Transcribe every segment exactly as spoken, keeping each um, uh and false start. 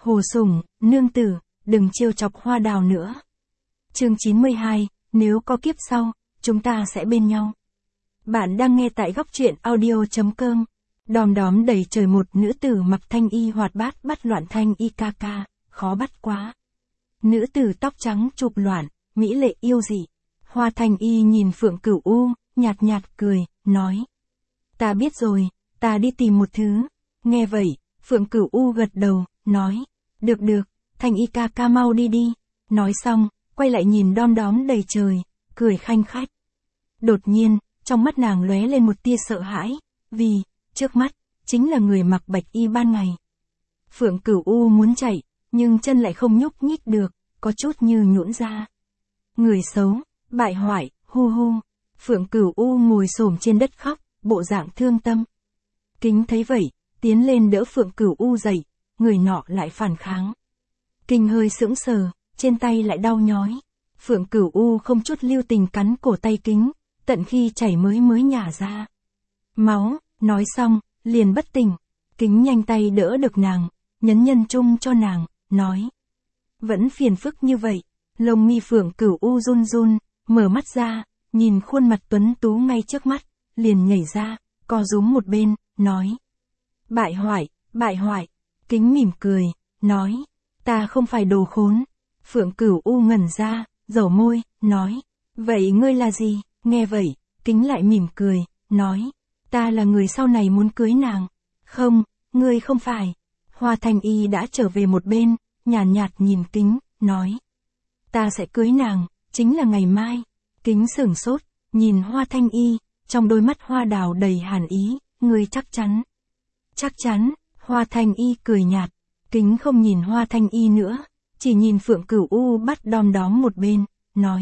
Hồ Sủng, nương tử, đừng trêu chọc Hoa Đào nữa. Chương chín mươi hai, nếu có kiếp sau, chúng ta sẽ bên nhau. Bạn đang nghe tại góc truyện audio.com. Đom đóm đầy trời, một nữ tử mặc thanh y hoạt bát bắt loạn thanh y ca ca, khó bắt quá. Nữ tử tóc trắng chụp loạn, mỹ lệ yêu dị. Hoa thanh y nhìn Phượng Cửu U, nhạt nhạt cười, nói. Ta biết rồi, ta đi tìm một thứ. Nghe vậy, Phượng Cửu U gật đầu, nói. Được được, thanh y ca ca mau đi đi. Nói xong, quay lại nhìn đom đóm đầy trời, cười khanh khách. Đột nhiên, trong mắt nàng lóe lên một tia sợ hãi, vì, trước mắt, chính là người mặc bạch y ban ngày. Phượng Cửu U muốn chạy, nhưng chân lại không nhúc nhích được, có chút như nhũn ra. Người xấu, bại hoại, hu hu. Phượng Cửu U ngồi xổm trên đất khóc, bộ dạng thương tâm. Kính thấy vậy, tiến lên đỡ Phượng Cửu U dậy, người nọ lại phản kháng. Kinh hơi sững sờ, trên tay lại đau nhói. Phượng Cửu U không chút lưu tình cắn cổ tay Kính, tận khi chảy mới mới nhả ra máu, nói xong, liền bất tỉnh. Kính nhanh tay đỡ được nàng, nhấn nhân trung cho nàng, nói. Vẫn phiền phức như vậy. Lông mi Phượng Cửu U run run, mở mắt ra, nhìn khuôn mặt tuấn tú ngay trước mắt, liền nhảy ra, co rúm một bên, nói. Bại hoại, bại hoại. Kính mỉm cười, nói. Ta không phải đồ khốn. Phượng Cửu U ngẩn ra, dẩu môi, nói. Vậy ngươi là gì? Nghe vậy, Kính lại mỉm cười, nói. Ta là người sau này muốn cưới nàng. Không, ngươi không phải. Hoa Thanh Y đã trở về một bên, nhàn nhạt, nhạt nhìn Kính, nói. Ta sẽ cưới nàng, chính là ngày mai. Kính sửng sốt, nhìn Hoa Thanh Y, trong đôi mắt Hoa Đào đầy hàn ý, ngươi chắc chắn. Chắc chắn, Hoa Thanh Y cười nhạt. Kính không nhìn Hoa Thanh Y nữa, chỉ nhìn Phượng Cửu U bắt đom đóm một bên, nói.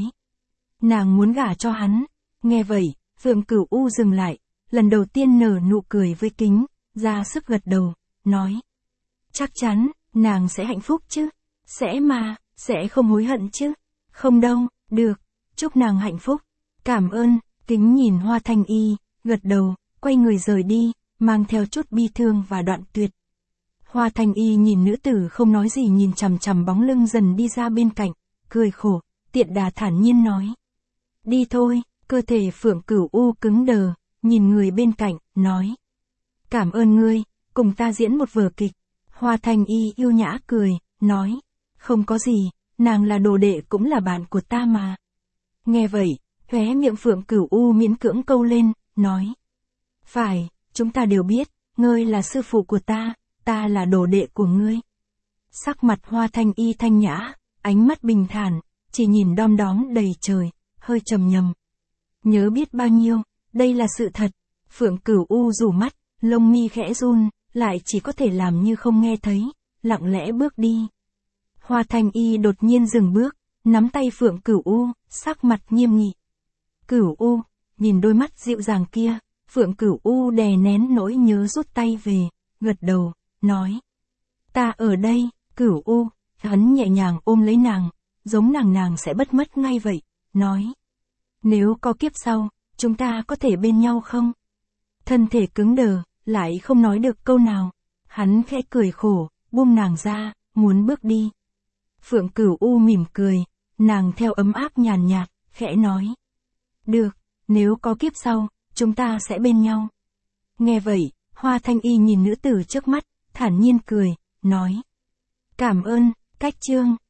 Nàng muốn gả cho hắn. Nghe vậy, Phượng Cửu U dừng lại, lần đầu tiên nở nụ cười với Kính, ra sức gật đầu, nói. Chắc chắn, nàng sẽ hạnh phúc chứ? Sẽ mà, sẽ không hối hận chứ? Không đâu, được, chúc nàng hạnh phúc. Cảm ơn. Kính nhìn Hoa Thanh Y, gật đầu, quay người rời đi, mang theo chút bi thương và đoạn tuyệt. Hoa Thanh Y nhìn nữ tử không nói gì, nhìn chằm chằm bóng lưng dần đi ra bên cạnh, cười khổ, tiện đà thản nhiên nói. Đi thôi. Cơ thể Phượng Cửu U cứng đờ, nhìn người bên cạnh, nói. Cảm ơn ngươi, cùng ta diễn một vở kịch. Hoa Thanh Y yêu nhã cười, nói. Không có gì, nàng là đồ đệ cũng là bạn của ta mà. Nghe vậy, khóe miệng Phượng Cửu U miễn cưỡng câu lên, nói. Phải, chúng ta đều biết, ngươi là sư phụ của ta, ta là đồ đệ của ngươi. Sắc mặt Hoa Thanh Y thanh nhã, ánh mắt bình thản, chỉ nhìn đom đóm đầy trời, hơi trầm ngâm. Nhớ biết bao nhiêu, đây là sự thật. Phượng Cửu U rủ mắt, lông mi khẽ run, lại chỉ có thể làm như không nghe thấy, lặng lẽ bước đi. Hoa Thanh Y đột nhiên dừng bước, nắm tay Phượng Cửu U, sắc mặt nghiêm nghị. Cửu U, nhìn đôi mắt dịu dàng kia, Phượng Cửu U đè nén nỗi nhớ rút tay về, gật đầu, nói. Ta ở đây. Cửu U, hắn nhẹ nhàng ôm lấy nàng, giống nàng nàng sẽ bất mất ngay vậy, nói. Nếu có kiếp sau, chúng ta có thể bên nhau không? Thân thể cứng đờ, lại không nói được câu nào. Hắn khẽ cười khổ, buông nàng ra, muốn bước đi. Phượng Cửu U mỉm cười, nàng theo ấm áp nhàn nhạt, khẽ nói. Được, nếu có kiếp sau, chúng ta sẽ bên nhau. Nghe vậy, Hoa Thanh Y nhìn nữ tử trước mắt, thản nhiên cười, nói. Cảm ơn. Cách chương.